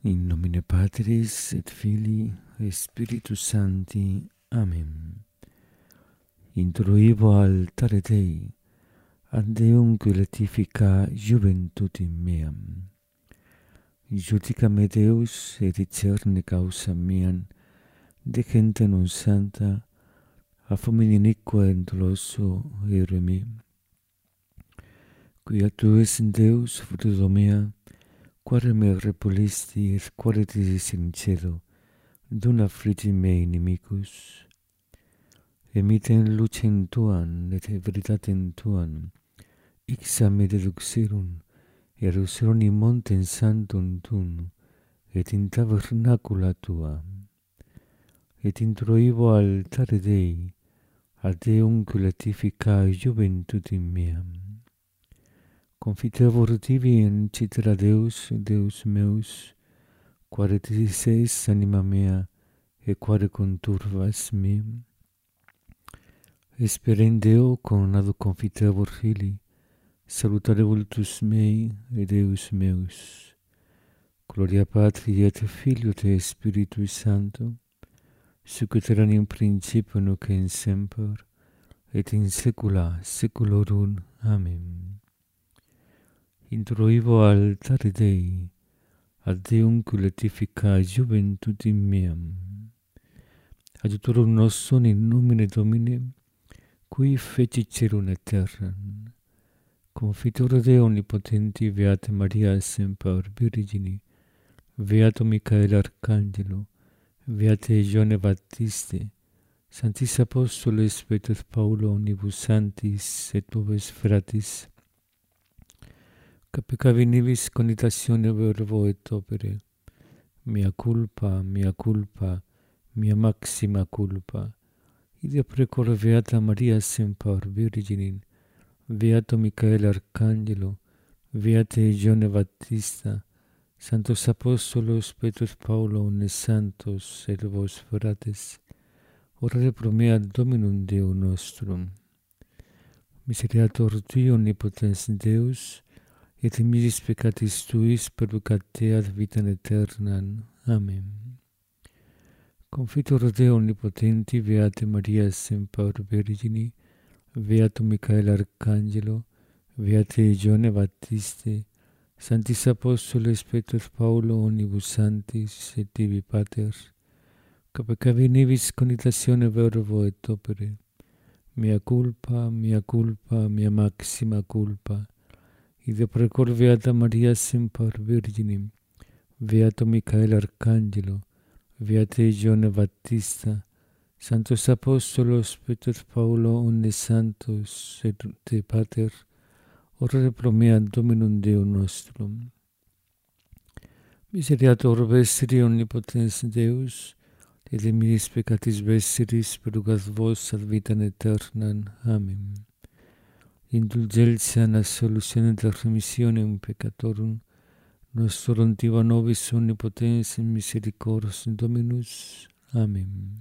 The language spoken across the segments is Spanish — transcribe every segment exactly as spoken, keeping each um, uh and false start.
In nomine Patris et Filii et Spiritus Sancti. Amen. Introivo altare Dei, ad Deum qui letifica juventutim meam. Judica me Deus et discerne causa meam, de gente non santa, a fomini iniqua et doloso eremi. Quia tu es in Deus, fruto mea, quare me repulisti et quare disis in cielo, dum affligi me inimicus. Emiten lucem tuam et veritatem tuam, ixa me deduxirum, eruserum in montem santum tuum, et in tabernacula tua. Et introivo altare Dei, ad Deum qui letifica juventutim meam. Confitevor tibi in citera Deus, Deus meus, quare dices anima mea, et quare conturvas me. Esperem Deo conado confitevor Filii, salutare vultus mei et Deus meus. Gloria Patri et Filio et Spiritui Sancto, sic ut erat in principio nunc et semper, et in saecula saeculorum. Amen. Introivo altare Dei, ad Deum qui letifica juventutim meam. Adiutorum nostrum in nomine Domini, qui feci celum et terram. Confitor Deo omnipotenti, Beata Maria semper Virgini, Beato Michael Arcangelo, Beate Ioanne Baptiste, Sanctis Apostoles Petrus Paulo omnibus sanctis et vobis fratis, ca peccavi nibis conitatione verbo et opere, mea culpa, mea culpa, mea maxima culpa, ide precor Beata Maria semper Virgini, Beato Michael Arcangelo, Beate Ioanne Baptista, Sanctos Apostolos Petrus Paulo omnes santos et vos frates, orare pro mea Dominum Deo nostrum. Miseriator Tui omnipotens Deus, et in misis peccatis Tuis perducat ad vitam aeternam. Amen. Confitor Deo omnipotenti, Beate Maria semper Virgini, Beato Michael Arcangelo, Beate Ioanne Baptiste, Sanctis Apostoles Petrus Paulo omnibus sanctis et tibi Pater, ca peccavi nibis conitatione verbo et opere, mea culpa, mea culpa, mea maxima culpa, ide precor Beata Maria semper Virginim, Beato Michael Arcangelo, Beate Ioanne Baptista, Sanctos Apostolos Petrus Paulo omnes santos et te Pater, orare pro mea Dominum Deo nostrum. Miseriator vestri omnipotens Deus, et in minis peccatis vestris perducat vos ad vitam aeternam. Amen. Indulgentia et solutione et remissionem peccatorum, nostrum tiva nobis omnipotens in misericors Dominus. Amen.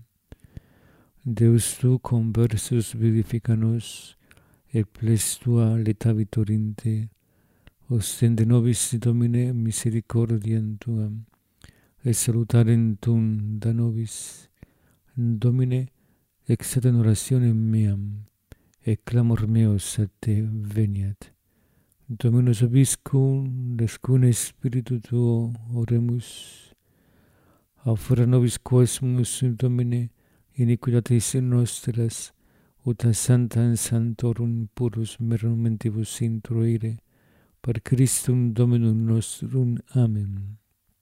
Deus tu conversus vivifica nos, et ples tua letavitur in te, ostende nobis Domine misericordiam tuam, et salutarem tuum da nobis. Domine, exaudam orationem meam, et clamor meus a te veniat. Dominus vobiscum, descune Spiritu tuo oremus, aufera nobis quosmus, Domine, iniquitatis nostras, ut a sanctam sanctorum purus merumentibus introire, per Christum Dominum nostrum. Amen.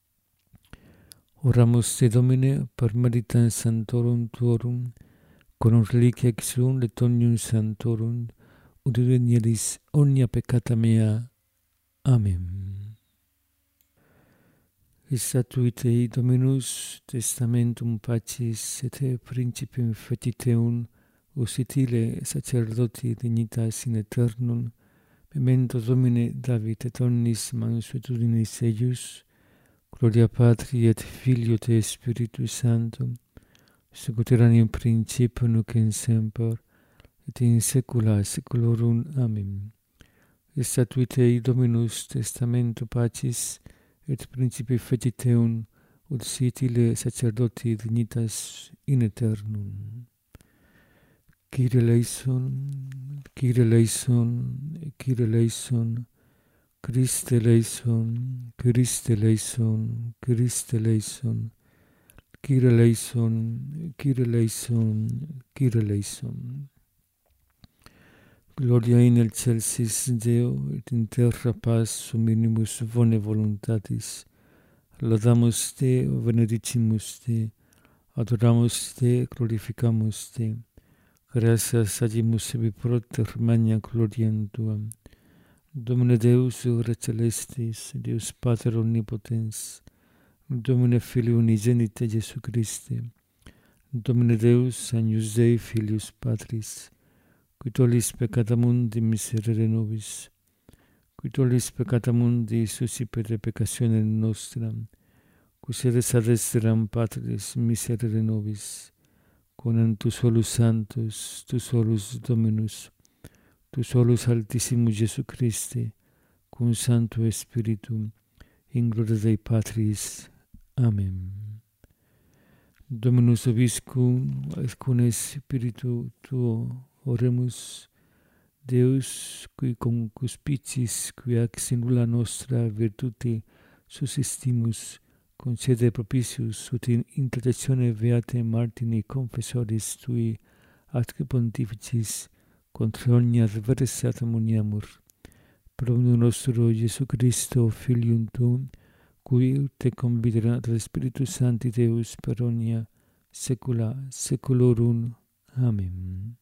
Oramus te, Domine, per meritam sanctorum tuorum, conum reliquia exum et omnium sanctorum, ut venieris omnia peccata mea. Amen. Statuit ei Dominus testamentum pacis et principium feti teum, usitile sacerdoti dignitas in aeternum, memento Domine David et omnis mansuetudinis eius, gloria Patri et Filio et Spiritui Sanctum, sic ut erat in principio nunc et semper, et in saecula saeculorum. Amen. Statuit ei Dominus testamentum pacis et principe feciteum ut sitile sacerdoti dignitas in aeternum. Kyrie eleison, Kyrie eleison, Kyrie eleison, Christe eleison, Christe eleison, Christe eleison, Kyrie eleison, Kyrie eleison, Kyrie eleison. Gloria in excelsis Deo, et in terra paz huminimus bone voluntatis. Laudamus Te, benedicimus Te, adoramus Te, glorificamus Te. Gratias agimus ebi proter magna gloriam Tuam. Domine Deus, ora celestis, Deus Pater omnipotens, Domine Filii unigenite Iesu Christe, Domine Deus, agnus Dei filius Patris, qui tollis peccata mundi miserere nobis, qui tollis peccata mundi suscipere peccationem nostram, qui sedes ad exteram Patris miserere nobis, conam tu solus Sanctus, tu solus Dominus, tu solus Altissimus Iesu Christe, cum Sancto Spiritum, in gloria Dei Patris. Amen. Dominus vobiscum, et cum Spiritu tuo, oremus. Deus, qui cum cuspicis, qui ac singula nostra virtute sussistimus, concede propitius ut in intercessione beate Martini confessoris tui atque pontificis contra omnia adversatem uniamur. Per omnium nostro Iesu Christo, Filium Tuum, qui te conviderat ad Spiritus Sancti Deus per omnia saecula saeculorum. Amen.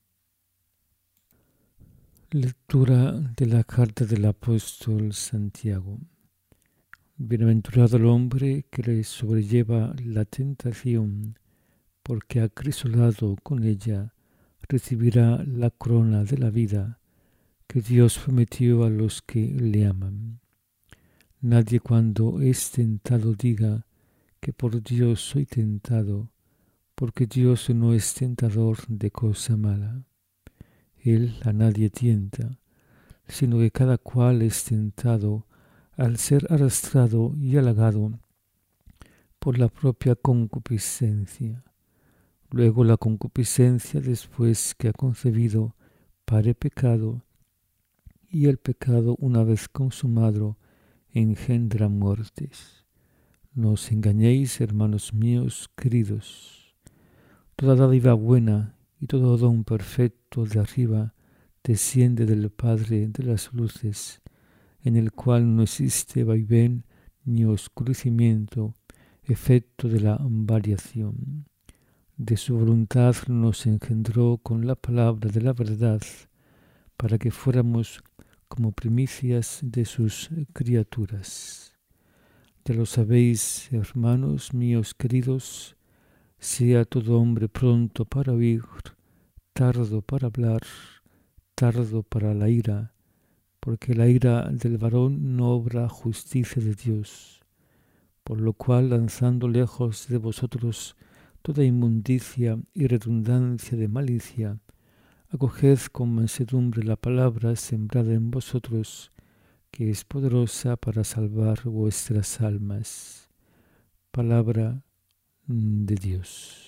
Lectura de la carta del apóstol Santiago. Bienaventurado el hombre que le sobrelleva la tentación, porque acrisolado con ella recibirá la corona de la vida que Dios prometió a los que le aman. Nadie cuando es tentado diga que por Dios soy tentado, porque Dios no es tentador de cosa mala. Él a nadie tienta, sino que cada cual es tentado al ser arrastrado y halagado por la propia concupiscencia. Luego la concupiscencia, después que ha concebido, pare pecado, y el pecado, una vez consumado, engendra muertes. No os engañéis, hermanos míos queridos. Toda dádiva buena y todo don perfecto de arriba desciende del Padre de las luces, en el cual no existe vaivén ni oscurecimiento, efecto de la variación. De su voluntad nos engendró con la palabra de la verdad, para que fuéramos como primicias de sus criaturas. Ya lo sabéis, hermanos míos queridos, sea todo hombre pronto para oír, tardo para hablar, tardo para la ira, porque la ira del varón no obra justicia de Dios. Por lo cual, lanzando lejos de vosotros toda inmundicia y redundancia de malicia, acoged con mansedumbre la palabra sembrada en vosotros, que es poderosa para salvar vuestras almas. Palabra de Dios.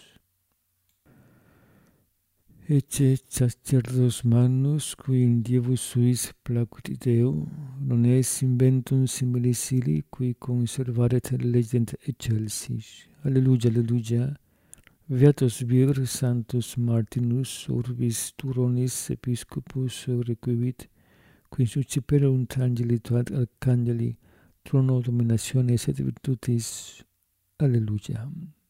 Ecce sacerdos magnus, qui in dievus suis placuit Deo, non es inventum similicili, qui conservaret legent excelsis. Alleluia, alleluia. Beatus vir Sanctus Martinus, urbis Turonis episcopus requivit, qui susciperunt angeli tuat arcangeli, trono dominationes et virtutis. Alleluia.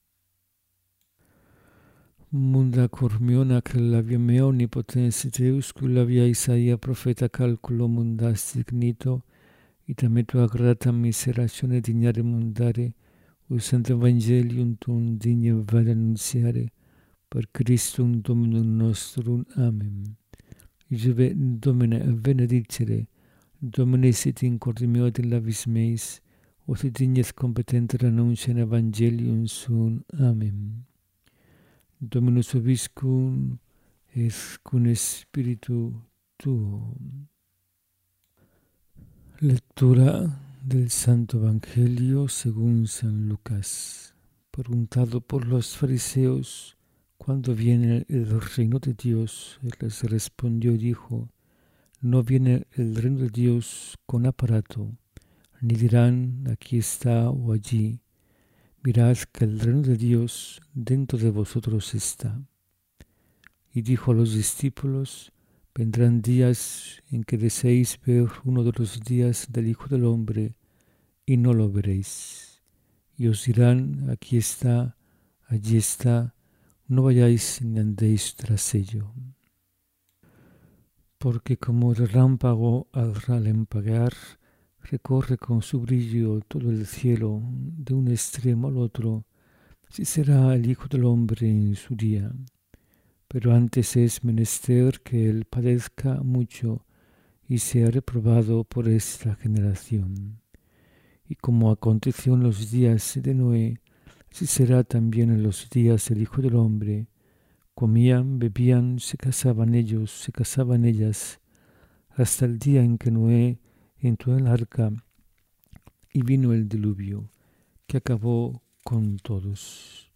Munda cormiona che la via mea omnipotens Deus, cui la via Isaia profeta calculo mundas dignito, itam et tua grata miseratione dignare mundare, usant evangelium tuum digne vade annunziare, per Christum Dominum nostrum. Amen. Iube Domine benedicere, Domine sit in corde meo et in labis meis, ut dignes competenter annunciam evangelium suum. Amen. Dominus vobiscum, et cum spiritu tuo. Lectura Del Santo Evangelio según San Lucas. Preguntado por los fariseos cuándo viene el reino de Dios, él les respondió y dijo: no viene el reino de Dios con aparato, ni dirán aquí está o allí. Mirad que el reino de Dios dentro de vosotros está. Y dijo a los discípulos: vendrán días en que deseéis ver uno de los días del Hijo del Hombre, y no lo veréis. Y os dirán: aquí está, allí está, no vayáis ni andéis tras ello. Porque como el relámpago al relampaguear recorre con su brillo todo el cielo de un extremo al otro, así será el Hijo del Hombre en su día. Pero antes es menester que él padezca mucho y sea reprobado por esta generación. Y como aconteció en los días de Noé, así será también en los días del Hijo del Hombre. Comían, bebían, se casaban ellos, se casaban ellas, hasta el día en que Noé entró en el arca y vino el diluvio, que acabó con todos.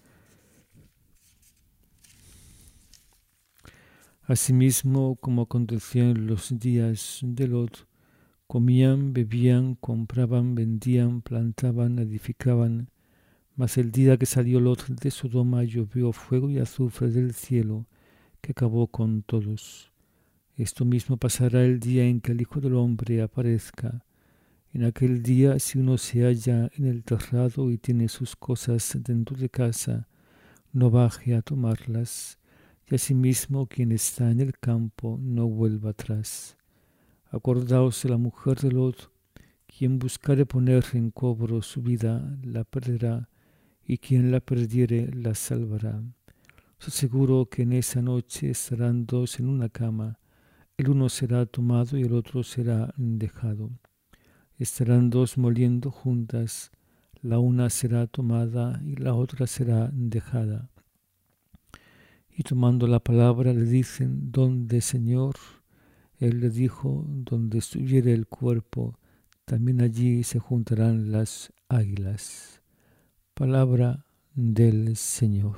Asimismo, como aconteció en los días de Lot, comían, bebían, compraban, vendían, plantaban, edificaban. Mas el día que salió Lot de Sodoma llovió fuego y azufre del cielo, que acabó con todos. Esto mismo pasará el día en que el Hijo del Hombre aparezca. En aquel día, si uno se halla en el terrado y tiene sus cosas dentro de casa, no baje a tomarlas, y asimismo quien está en el campo no vuelva atrás. Acordaos de la mujer de Lot: quien buscare poner en cobro su vida, la perderá, y quien la perdiere, la salvará. Os aseguro que en esa noche estarán dos en una cama, el uno será tomado y el otro será dejado. Estarán dos moliendo juntas, la una será tomada y la otra será dejada. Y tomando la palabra le dicen: ¿dónde, Señor? Él le dijo: donde estuviere el cuerpo, también allí se juntarán las águilas. Palabra del Señor.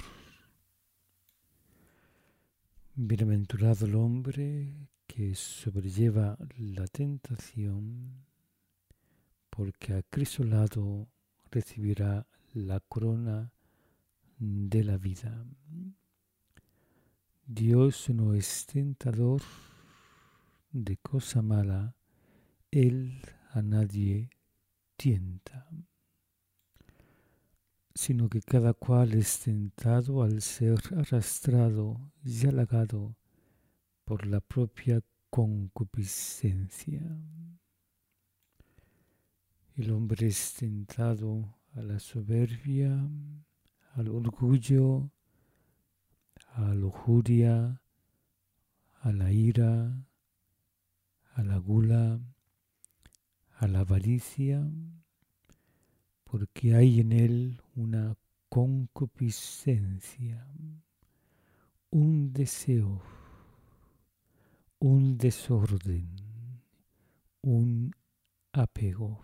Bienaventurado el hombre que sobrelleva la tentación, porque acrisolado recibirá la corona de la vida. Dios no es tentador de cosa mala, Él a nadie tienta, sino que cada cual es tentado al ser arrastrado y halagado por la propia concupiscencia. El hombre es tentado a la soberbia, al orgullo, a la lujuria, a la ira, a la gula, a la avaricia, porque hay en él una concupiscencia, un deseo, un desorden, un apego.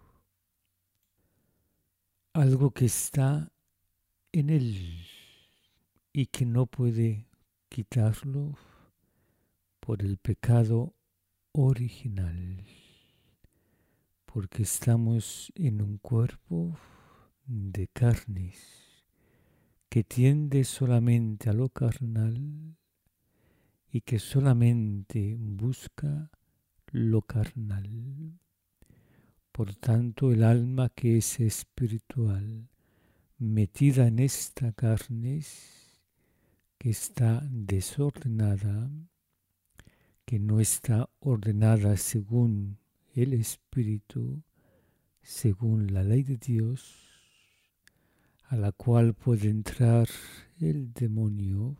Algo que está en él y que no puede quitarlo por el pecado original, porque estamos en un cuerpo de carnes que tiende solamente a lo carnal y que solamente busca lo carnal. Por tanto, el alma que es espiritual, metida en esta carne, que está desordenada, que no está ordenada según el Espíritu, según la ley de Dios, a la cual puede entrar el demonio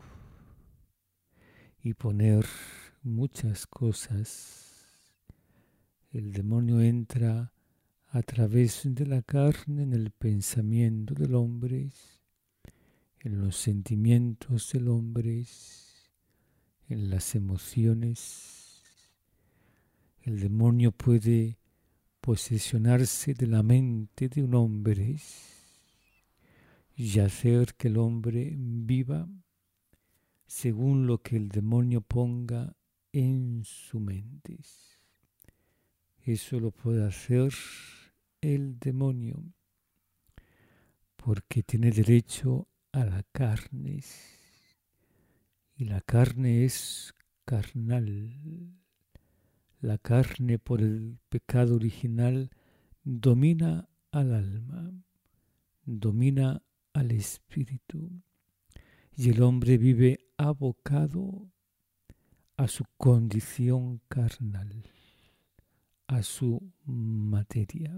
y poner muchas cosas. El demonio entra a través de la carne en el pensamiento del hombre, en los sentimientos del hombre, en las emociones. El demonio puede posesionarse de la mente de un hombre y hacer que el hombre viva según lo que el demonio ponga en su mente. Eso lo puede hacer el demonio porque tiene derecho a la carne y la carne es carnal. La carne por el pecado original domina al alma, domina al espíritu y el hombre vive abocado a su condición carnal, a su materia.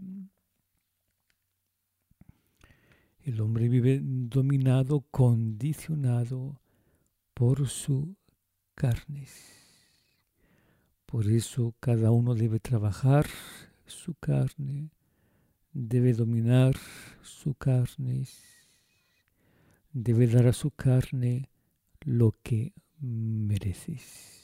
El hombre vive dominado, condicionado por su carne. Por eso cada uno debe trabajar su carne, debe dominar su carne, debe dar a su carne lo que merece,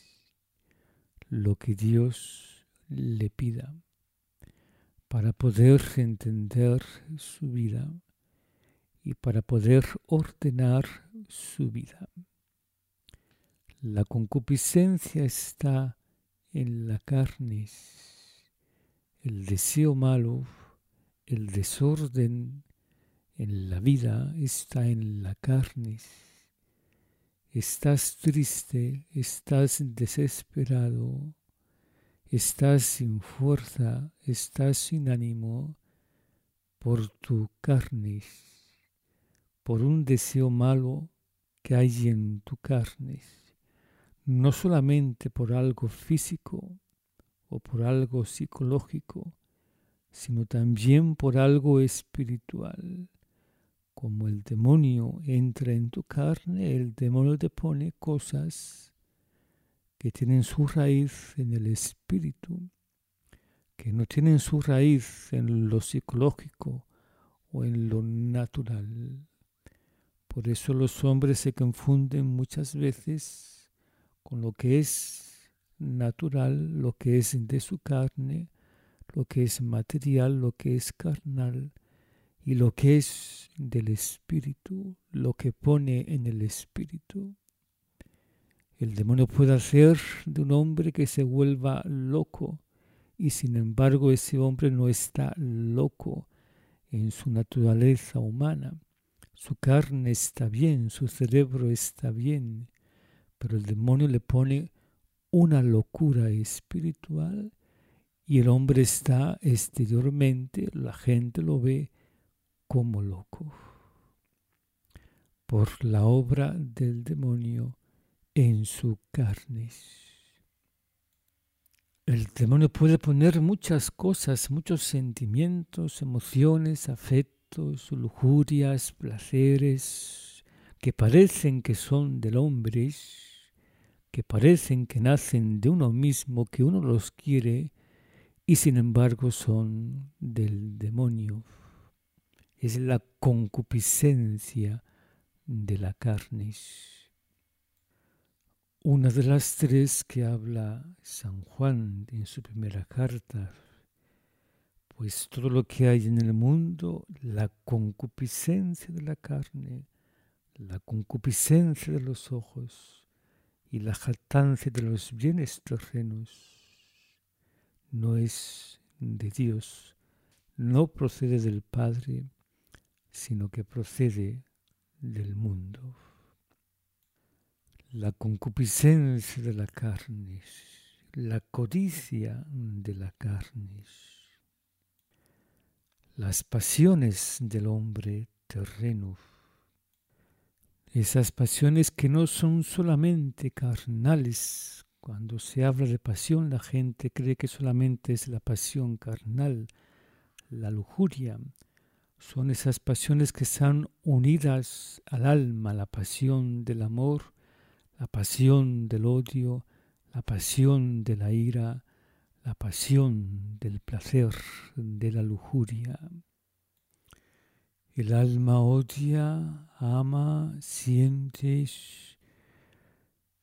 lo que Dios le pida, para poder entender su vida y para poder ordenar su vida. La concupiscencia está en la carne, el deseo malo, el desorden en la vida está en la carne. Estás triste, estás desesperado, estás sin fuerza, estás sin ánimo por tu carne, por un deseo malo que hay en tu carne. No solamente por algo físico o por algo psicológico, sino también por algo espiritual. Como el demonio entra en tu carne, el demonio te pone cosas que tienen su raíz en el espíritu, que no tienen su raíz en lo psicológico o en lo natural. Por eso los hombres se confunden muchas veces con lo que es natural, lo que es de su carne, lo que es material, lo que es carnal, y lo que es del espíritu, lo que pone en el espíritu. El demonio puede hacer de un hombre que se vuelva loco, y sin embargo ese hombre no está loco en su naturaleza humana. Su carne está bien, su cerebro está bien, pero el demonio le pone una locura espiritual y el hombre está exteriormente, la gente lo ve como loco por la obra del demonio en su carne. El demonio puede poner muchas cosas, muchos sentimientos, emociones, afectos, lujurias, placeres, que parecen que son del hombre, que parecen que nacen de uno mismo, que uno los quiere, y sin embargo son del demonio. Es la concupiscencia de la carne. Una de las tres que habla San Juan en su primera carta, pues todo lo que hay en el mundo, la concupiscencia de la carne, la concupiscencia de los ojos y la jactancia de los bienes terrenos, no es de Dios, no procede del Padre, sino que procede del mundo. La concupiscencia de la carne, la codicia de la carne, las pasiones del hombre terreno, esas pasiones que no son solamente carnales. Cuando se habla de pasión, la gente cree que solamente es la pasión carnal, la lujuria. Son esas pasiones que están unidas al alma, la pasión del amor, la pasión del odio, la pasión de la ira, la pasión del placer, de la lujuria. El alma odia, ama, siente,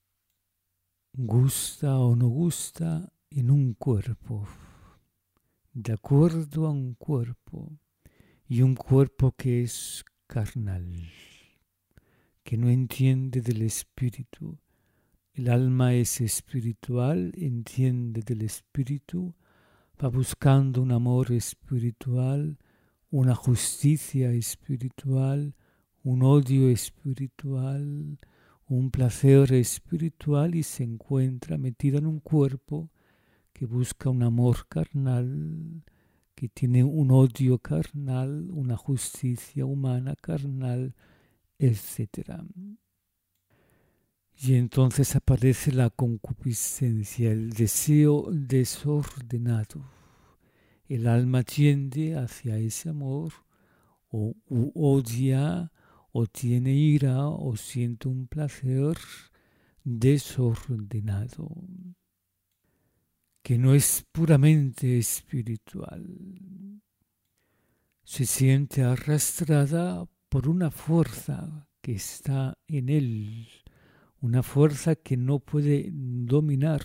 gusta o no gusta en un cuerpo. de acuerdo a un cuerpo, y un cuerpo que es carnal, que no entiende del espíritu. El alma es espiritual, entiende del espíritu, va buscando un amor espiritual, una justicia espiritual, un odio espiritual, un placer espiritual, y se encuentra metida en un cuerpo que busca un amor carnal, que tiene un odio carnal, una justicia humana carnal, etcétera. Y entonces aparece la concupiscencia, el deseo desordenado. El alma tiende hacia ese amor, o u odia, o tiene ira, o siente un placer desordenado, que no es puramente espiritual. Se siente arrastrada por una fuerza que está en él, una fuerza que no puede dominar.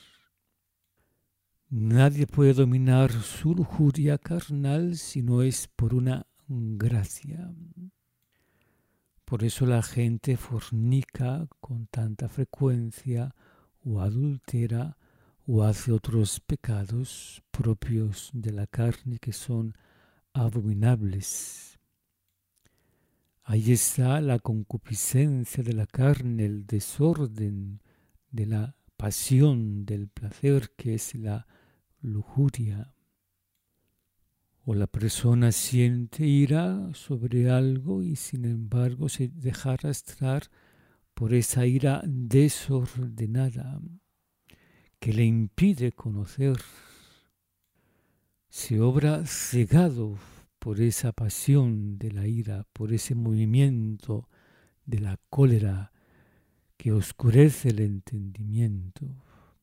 Nadie puede dominar su lujuria carnal si no es por una gracia. Por eso la gente fornica con tanta frecuencia, o adultera, o hace otros pecados propios de la carne que son abominables. Ahí está la concupiscencia de la carne, el desorden de la pasión, del placer, que es la lujuria. O la persona siente ira sobre algo y sin embargo se deja arrastrar por esa ira desordenada que le impide conocer. Se obra cegado por esa pasión de la ira, por ese movimiento de la cólera que oscurece el entendimiento.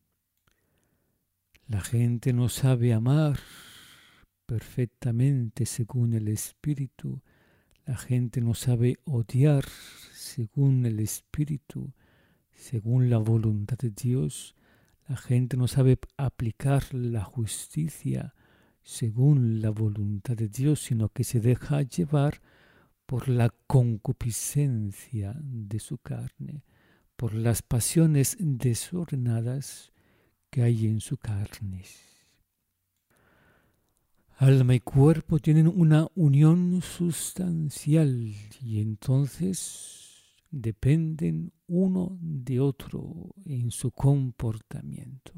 La gente no sabe amar perfectamente según el espíritu. La gente no sabe odiar según el espíritu, según la voluntad de Dios. La gente no sabe aplicar la justicia según la voluntad de Dios, sino que se deja llevar por la concupiscencia de su carne, por las pasiones desordenadas que hay en su carne. Alma y cuerpo tienen una unión sustancial y entonces dependen uno de otro en su comportamiento.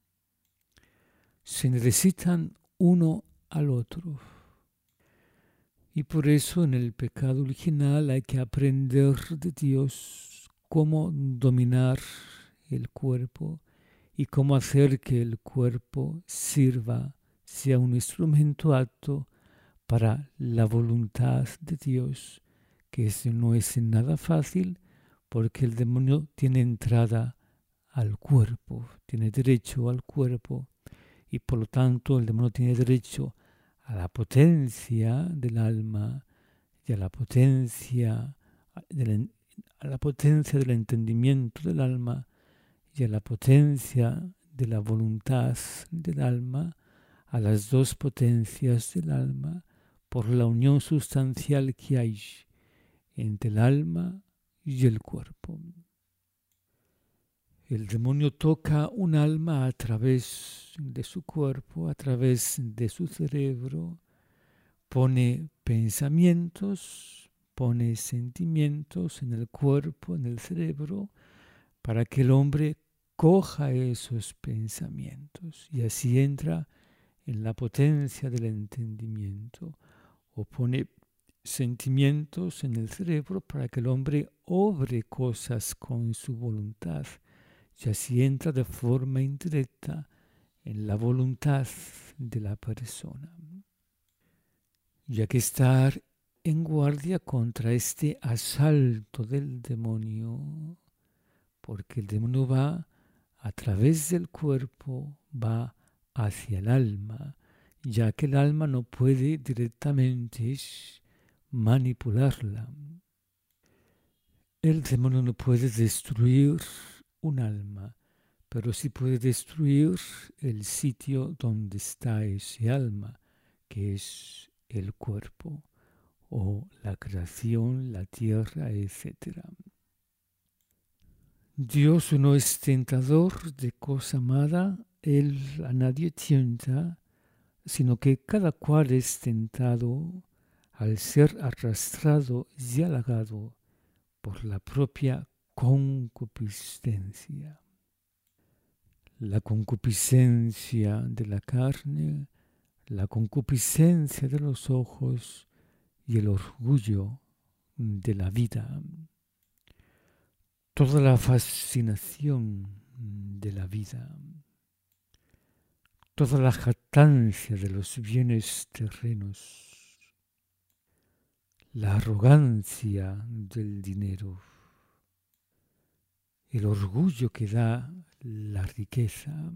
Se necesitan uno al otro. Y por eso en el pecado original hay que aprender de Dios cómo dominar el cuerpo y cómo hacer que el cuerpo sirva, sea un instrumento apto para la voluntad de Dios, que eso no es nada fácil porque el demonio tiene entrada al cuerpo, tiene derecho al cuerpo y por lo tanto el demonio tiene derecho a la potencia del alma y a la potencia del, a la potencia del entendimiento del alma y a la potencia de la voluntad del alma, a las dos potencias del alma, por la unión sustancial que hay entre el alma y el cuerpo. El demonio toca un alma a través de su cuerpo, a través de su cerebro, pone pensamientos, pone sentimientos en el cuerpo, en el cerebro, para que el hombre coja esos pensamientos y así entra en la potencia del entendimiento, o pone sentimientos en el cerebro para que el hombre obre cosas con su voluntad y así entra de forma indirecta en la voluntad de la persona. Y hay que estar en guardia contra este asalto del demonio, porque el demonio va a través del cuerpo, va hacia el alma, ya que el alma no puede directamente manipularla. El demonio no puede destruir un alma, pero sí puede destruir el sitio donde está ese alma, que es el cuerpo o la creación, la tierra, etcétera. Dios no es tentador de cosa amada, Él a nadie tienta, sino que cada cual es tentado al ser arrastrado y halagado por la propia concupiscencia. La concupiscencia de la carne, la concupiscencia de los ojos y el orgullo de la vida. Toda la fascinación de la vida, toda la jactancia de los bienes terrenos, la arrogancia del dinero, el orgullo que da la riqueza.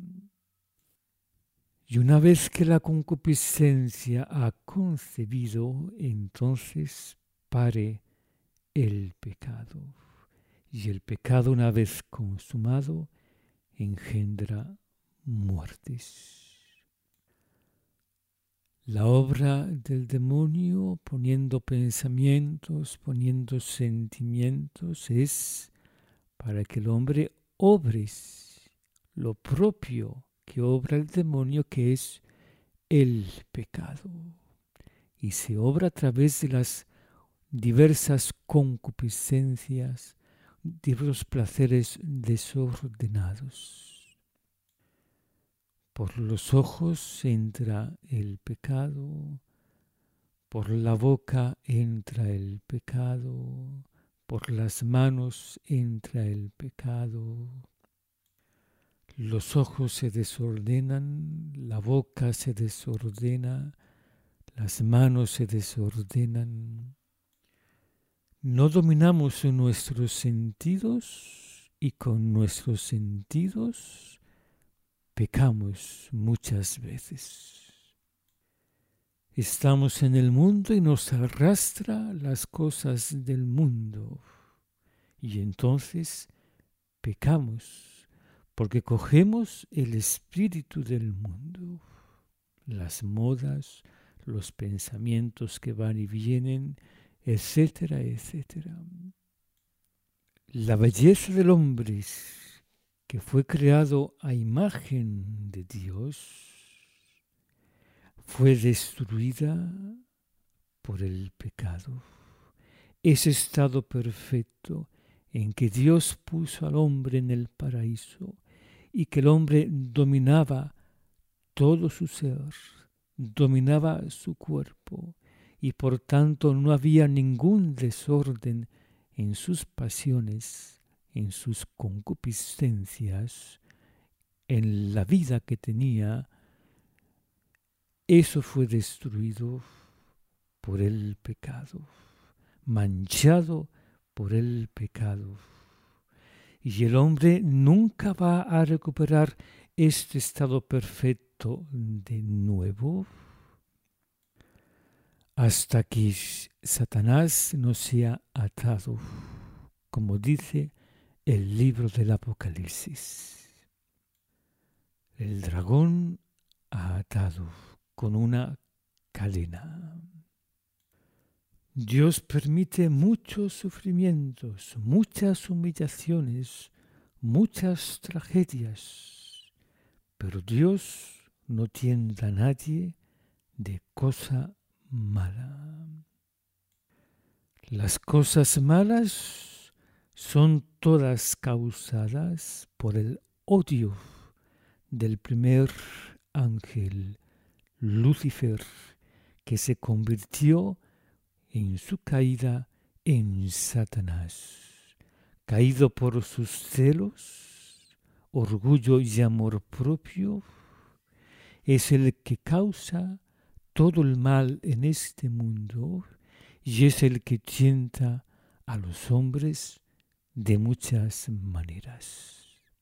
Y una vez que la concupiscencia ha concebido, entonces pare el pecado. Y el pecado, una vez consumado, engendra muertes. La obra del demonio, poniendo pensamientos, poniendo sentimientos, es para que el hombre obre lo propio que obra el demonio, que es el pecado. Y se obra a través de las diversas concupiscencias, diversos placeres desordenados. Por los ojos entra el pecado, por la boca entra el pecado, por las manos entra el pecado. Los ojos se desordenan, la boca se desordena, las manos se desordenan. No dominamos nuestros sentidos y con nuestros sentidos pecamos muchas veces. Estamos en el mundo y nos arrastra las cosas del mundo. Y entonces pecamos porque cogemos el espíritu del mundo, las modas, los pensamientos que van y vienen, etcétera, etcétera. La belleza del hombre, que fue creado a imagen de Dios, fue destruida por el pecado. Ese estado perfecto en que Dios puso al hombre en el paraíso y que el hombre dominaba todo su ser, dominaba su cuerpo y por tanto no había ningún desorden en sus pasiones, en sus concupiscencias, en la vida que tenía. Eso fue destruido por el pecado, manchado por el pecado. Y el hombre nunca va a recuperar este estado perfecto de nuevo hasta que Satanás no sea atado, como dice el libro del Apocalipsis. El dragón ha atado con una cadena. Dios permite muchos sufrimientos, muchas humillaciones, muchas tragedias, pero Dios no tienta a nadie de cosa mala. Las cosas malas son todas causadas por el odio del primer ángel, Lucifer, que se convirtió en su caída en Satanás, caído por sus celos, orgullo y amor propio. Es el que causa todo el mal en este mundo y es el que tienta a los hombres de muchas maneras.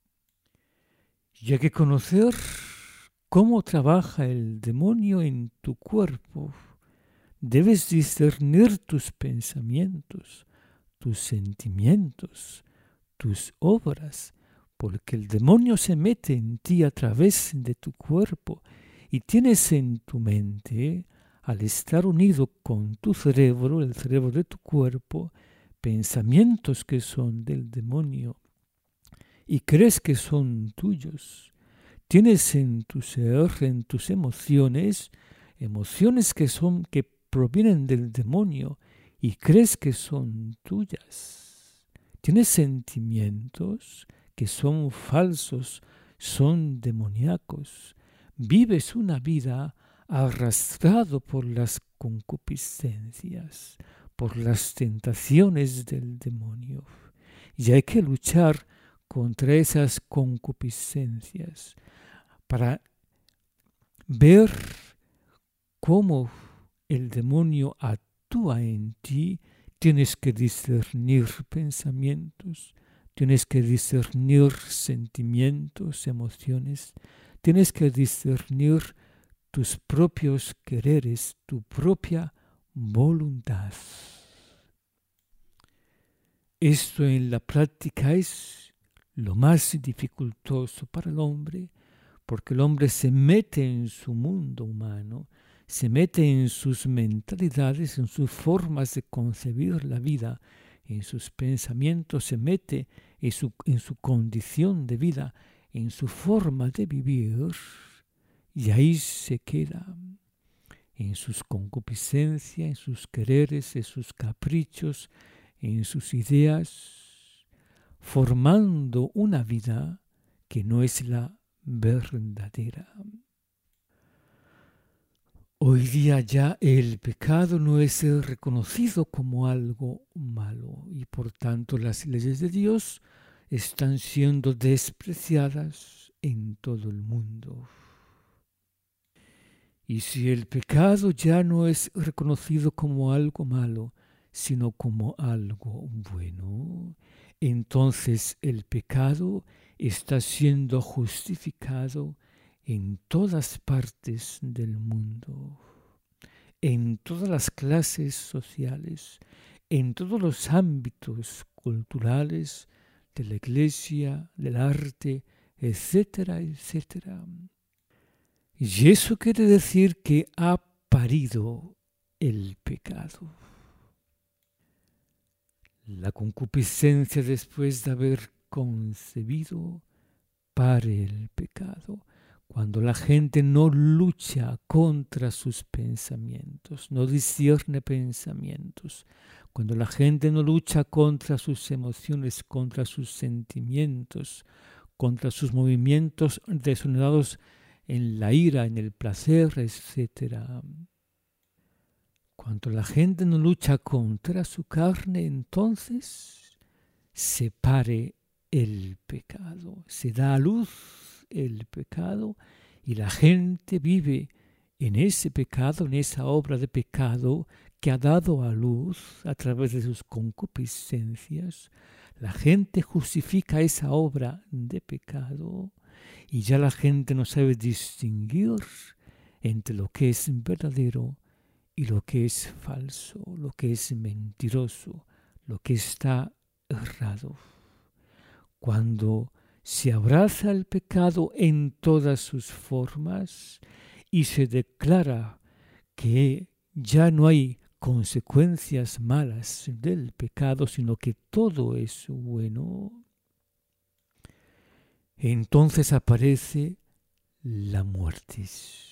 Y hay que conocer cómo trabaja el demonio en tu cuerpo. Debes discernir tus pensamientos, tus sentimientos, tus obras, porque el demonio se mete en ti a través de tu cuerpo y tienes en tu mente, al estar unido con tu cerebro, el cerebro de tu cuerpo, pensamientos que son del demonio y crees que son tuyos. Tienes en tu ser, en tus emociones, emociones que son, que provienen del demonio y crees que son tuyas. Tienes sentimientos que son falsos, son demoníacos. Vives una vida arrastrado por las concupiscencias, por las tentaciones del demonio. Y hay que luchar contra esas concupiscencias para ver cómo el demonio actúa en ti. Tienes que discernir pensamientos, tienes que discernir sentimientos, emociones, tienes que discernir tus propios quereres, tu propia voluntad. Esto en la práctica es lo más dificultoso para el hombre, porque el hombre se mete en su mundo humano, se mete en sus mentalidades, en sus formas de concebir la vida, en sus pensamientos, se mete en su, en su condición de vida, en su forma de vivir, y ahí se queda, en sus concupiscencias, en sus quereres, en sus caprichos, en sus ideas, formando una vida que no es la verdadera. Hoy día ya el pecado no es reconocido como algo malo y por tanto las leyes de Dios están siendo despreciadas en todo el mundo. Y si el pecado ya no es reconocido como algo malo, sino como algo bueno, entonces el pecado está siendo justificado en todas partes del mundo, en todas las clases sociales, en todos los ámbitos culturales de la iglesia, del arte, etcétera, etcétera. Y eso quiere decir que ha parido el pecado. La concupiscencia, después de haber concebido, pare el pecado. Cuando la gente no lucha contra sus pensamientos, no discierne pensamientos, cuando la gente no lucha contra sus emociones, contra sus sentimientos, contra sus movimientos desordenados en la ira, en el placer, etcétera. Cuando la gente no lucha contra su carne, entonces se pare el pecado, se da a luz el pecado y la gente vive en ese pecado, en esa obra de pecado que ha dado a luz a través de sus concupiscencias. La gente justifica esa obra de pecado y ya la gente no sabe distinguir entre lo que es verdadero y lo que es falso, lo que es mentiroso, lo que está errado. Cuando se abraza el pecado en todas sus formas y se declara que ya no hay consecuencias malas del pecado, sino que todo es bueno, entonces aparece la muerte.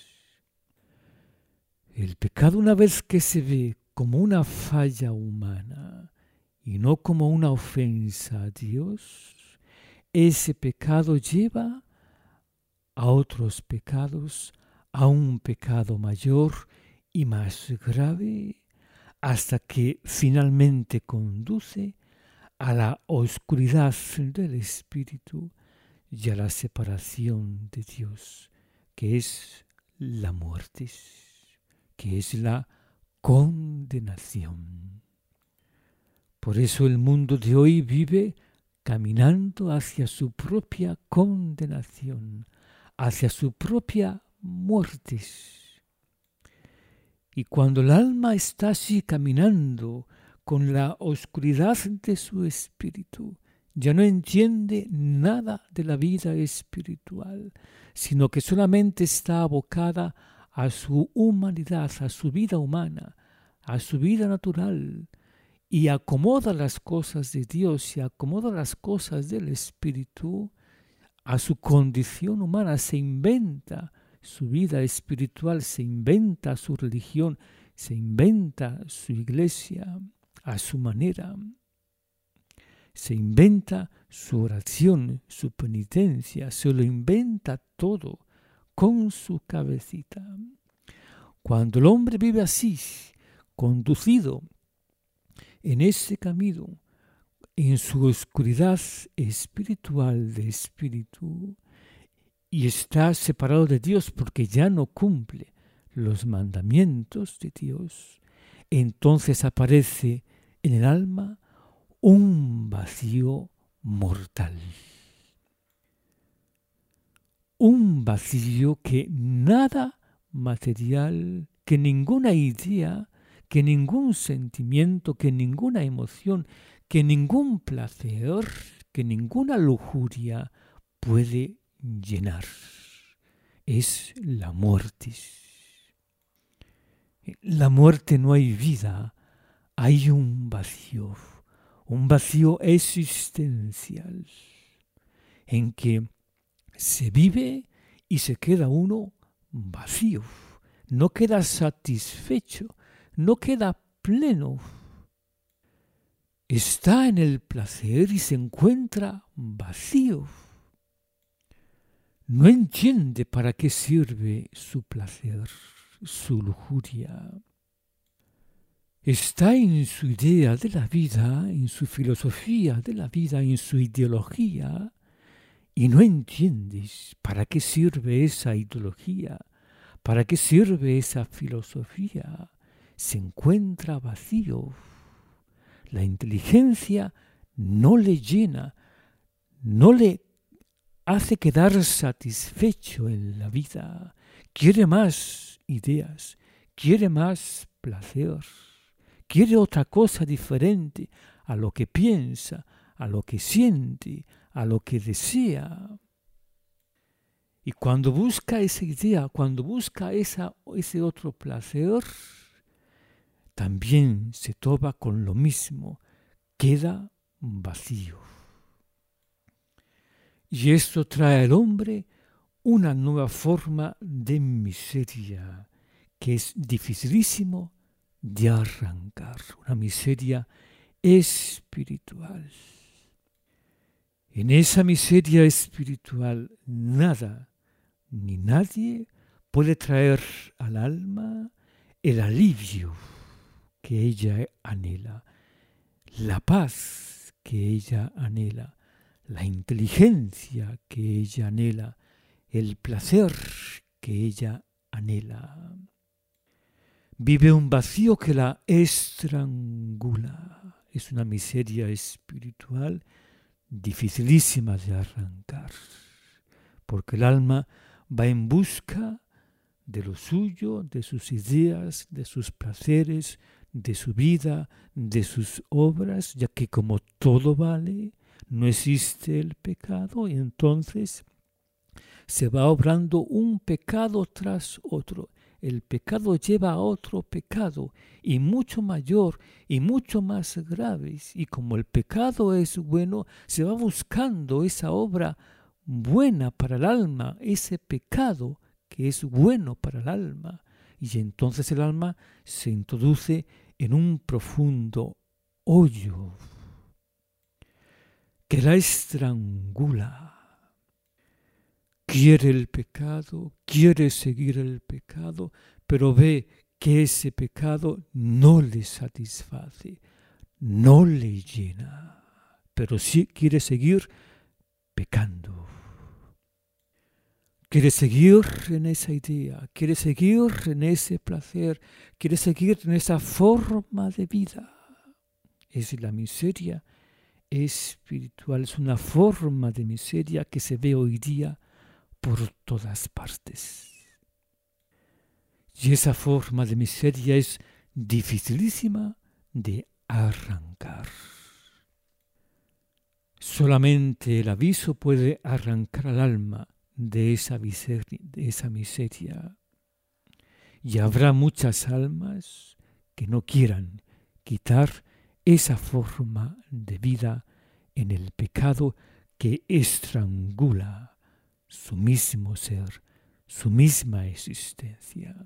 El pecado, una vez que se ve como una falla humana y no como una ofensa a Dios, ese pecado lleva a otros pecados, a un pecado mayor y más grave, hasta que finalmente conduce a la oscuridad del espíritu y a la separación de Dios, que es la muerte, que es la condenación. Por eso el mundo de hoy vive caminando hacia su propia condenación, hacia su propia muerte. Y cuando el alma está así caminando con la oscuridad de su espíritu, ya no entiende nada de la vida espiritual, sino que solamente está abocada a su humanidad, a su vida humana, a su vida natural, y acomoda las cosas de Dios y acomoda las cosas del Espíritu a su condición humana, se inventa su vida espiritual, se inventa su religión, se inventa su iglesia a su manera, se inventa su oración, su penitencia, se lo inventa todo con su cabecita. Cuando el hombre vive así, conducido en ese camino, en su oscuridad espiritual de espíritu, y está separado de Dios porque ya no cumple los mandamientos de Dios, entonces aparece en el alma un vacío mortal. Un vacío que nada material, que ninguna idea, que ningún sentimiento, que ninguna emoción, que ningún placer, que ninguna lujuria puede llenar. Es la muerte. En la muerte no hay vida, hay un vacío, un vacío existencial, en que se vive y se queda uno vacío, no queda satisfecho, no queda pleno. Está en el placer y se encuentra vacío. No entiende para qué sirve su placer, su lujuria. Está en su idea de la vida, en su filosofía de la vida, en su ideología, y no entiendes para qué sirve esa ideología, para qué sirve esa filosofía. Se encuentra vacío. La inteligencia no le llena, no le hace quedar satisfecho en la vida. Quiere más ideas, quiere más placer, quiere otra cosa diferente a lo que piensa, a lo que siente, a lo que desea. Y cuando busca esa idea, cuando busca esa, ese otro placer, también se topa con lo mismo, queda vacío. Y esto trae al hombre una nueva forma de miseria que es dificilísimo de arrancar, una miseria espiritual. En esa miseria espiritual nada ni nadie puede traer al alma el alivio que ella anhela, la paz que ella anhela, la inteligencia que ella anhela, el placer que ella anhela. Vive un vacío que la estrangula. Es una miseria espiritual dificilísima de arrancar, porque el alma va en busca de lo suyo, de sus ideas, de sus placeres, de su vida, de sus obras, ya que como todo vale, no existe el pecado, y entonces se va obrando un pecado tras otro. El pecado lleva a otro pecado, y mucho mayor y mucho más graves. Y como el pecado es bueno, se va buscando esa obra buena para el alma, ese pecado que es bueno para el alma. Y entonces el alma se introduce en un profundo hoyo que la estrangula. Quiere el pecado, quiere seguir el pecado, pero ve que ese pecado no le satisface, no le llena, pero sí quiere seguir pecando. Quiere seguir en esa idea, quiere seguir en ese placer, quiere seguir en esa forma de vida. Es la miseria espiritual, es una forma de miseria que se ve hoy día por todas partes. Y esa forma de miseria es dificilísima de arrancar. Solamente el aviso puede arrancar al alma de esa miseria, de esa miseria. Y habrá muchas almas que no quieran quitar esa forma de vida en el pecado que estrangula su mismo ser, su misma existencia.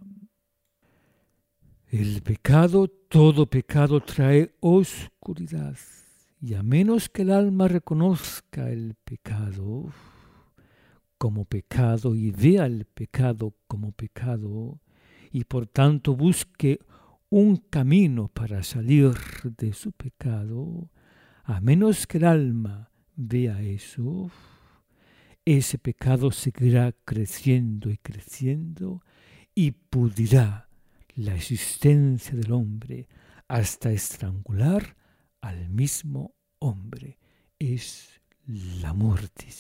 El pecado, todo pecado trae oscuridad, y a menos que el alma reconozca el pecado como pecado y vea el pecado como pecado, y por tanto busque un camino para salir de su pecado, a menos que el alma vea eso, ese pecado seguirá creciendo y creciendo y pudrirá la existencia del hombre hasta estrangular al mismo hombre. Es la muerte.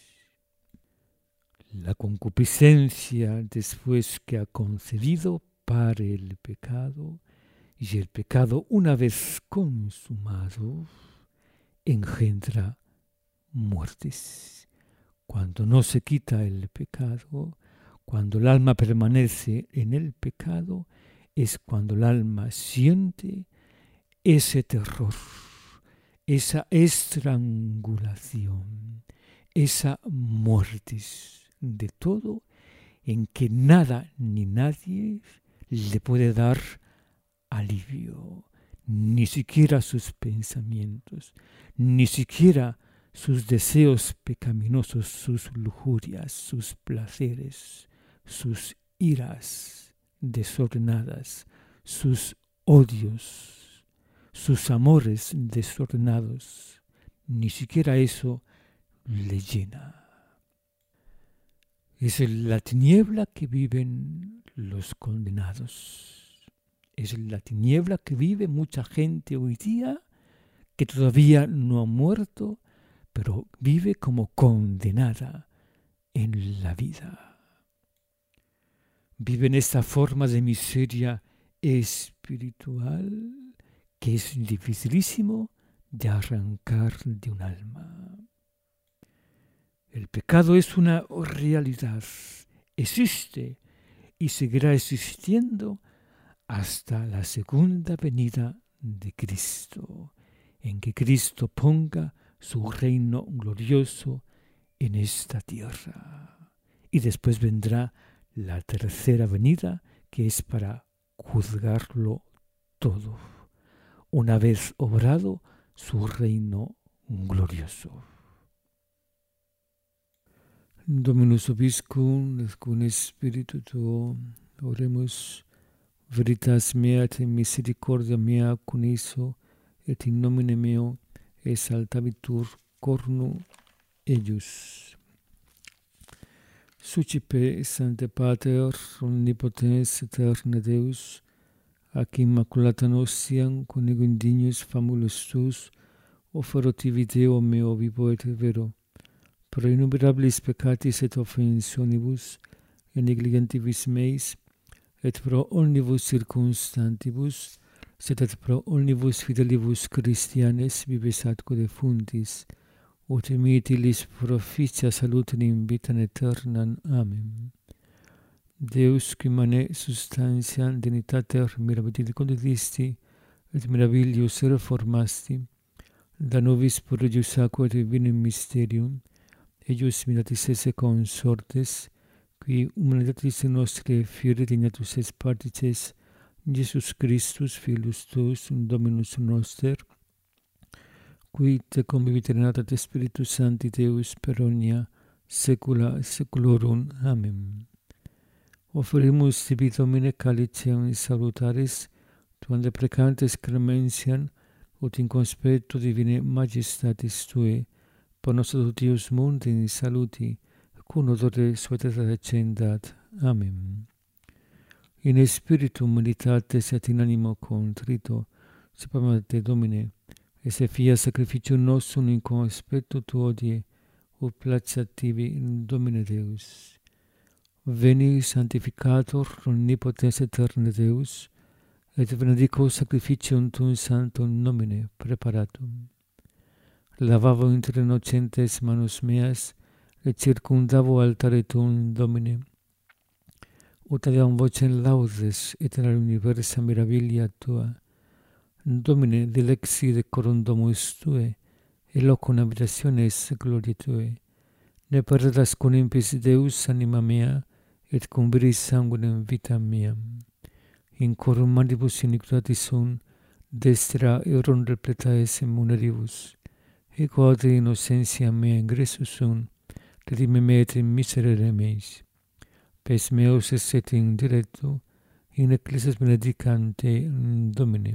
La concupiscencia, después que ha concebido, pare el pecado, y el pecado, una vez consumado, engendra muertes. Cuando no se quita el pecado, cuando el alma permanece en el pecado, es cuando el alma siente ese terror, esa estrangulación, esa muerte de todo, en que nada ni nadie le puede dar alivio, ni siquiera sus pensamientos, ni siquiera sus deseos pecaminosos, sus lujurias, sus placeres, sus iras desordenadas, sus odios, sus amores desordenados, ni siquiera eso le llena. Es la tiniebla que viven los condenados. Es la tiniebla que vive mucha gente hoy día que todavía no ha muerto, pero vive como condenada en la vida. Vive en esta forma de miseria espiritual que es dificilísimo de arrancar de un alma. El pecado es una realidad, existe y seguirá existiendo hasta la segunda venida de Cristo, en que Cristo ponga su reino glorioso en esta tierra. Y después vendrá la tercera venida, que es para juzgarlo todo, una vez obrado su reino glorioso. Dominus Vobiscum, et cum spiritu tuo, oremus. Veritas mea et misericordia mea cuniso, et in nomine meo exaltabitur cornu eius. Sucipe Sancte Pater, omnipotens aeterne Deus, ac immaculata nostiam conigo indignus famulus tuus, offero tibi Deo meo vivo et vero, pro innumerabilis peccatis et offensionibus, et negligentibus meis, et pro omnibus circumstantibus, sed et pro omnibus fidelibus Christianes vives atque defuntis, ut imitilis proficia salutem in vitam aeternam. Amen. Deus, qui mane substantiam dignitater mirabilis condidisti, et mirabilius reformasti, da nobis prodigius aqua et divinum mysterium, eius miratis esse consortes, qui humanitatis nostre fiere dignatus est partices, Jesus Christus, Filius tuus, Dominus noster, qui te convivit et Spiritus Sancti Deus per omnia saecula saeculorum. Amen. Offerimus tibi Domine calicem salutaris, tuam deprecantes clementiam, ut in conspectu divine majestatis Tue, per nos adutius mundi saluti, cum odore suaetate accendat. Amen. In spiritum meditates et in animo contrito, supplicamus te Domine, esse fia sacrificium nostrum in conspectu Tuo die, ut placeat tibi Domine Deus. Veni sanctificator omnipotens aeterne Deus, et benedico sacrificium Tuum sanctum nomine preparatum. lavavo inter innocentes manus meas, et circundavo altare tuum, Domine. Ut aveam vocem laudes, et in universa mirabilia tua. Domine, dilexi decorum domus tue, e locum habitationes gloriae tue. Ne perdas con impis Deus anima mea, et cum viris sanguinem vita mea. In corum manibus iniquitatis sunt, destra erum repletaes muneribus. E quod innocentia mea ingressus sunt, redime me et in miserere meis. Pes meus esset in diletto, in ecclesias benedicante Domine.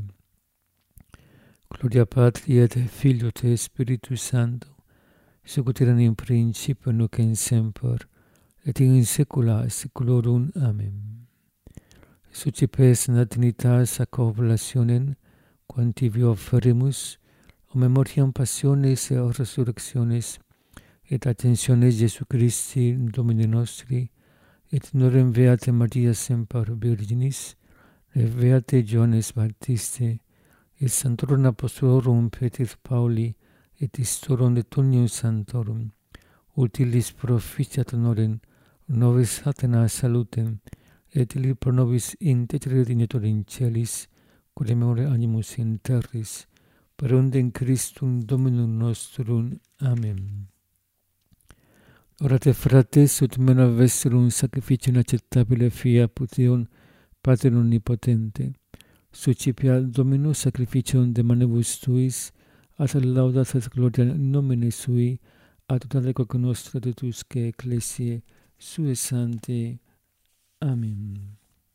Gloria Patri et Filio et Spiritus Sancto, sicut erat in principio nunc et semper, et in saecula saeculorum. Amen. Sucipes nativitas ac oblationem, quam tibi offerimus, o memoriam passiones et resurrectionis, et ascensiones Iesu Christi, Domini nostri, et honorem Beate Maria semper Virginis, et Beate Johannes Baptiste, et Sanctorum Apostolorum Petri Pauli, et Istorum de Tunium Sanctorum, utilis propitiat honorem, nobis Athena salutem, et li pro nobis intercedere dignitor in celis, quod memore animus in terris, per undem Christum Dominum nostrum. Amen. Orate frates, ut mena vestrum sacrificium acceptabile fiaput Deum, Pater omnipotente. Sucipia Domino sacrificium de manibus tuis, ad laudat et gloria nomine sui, ad totale cognostra de tusque ecclesiae sue sanctae. Amen.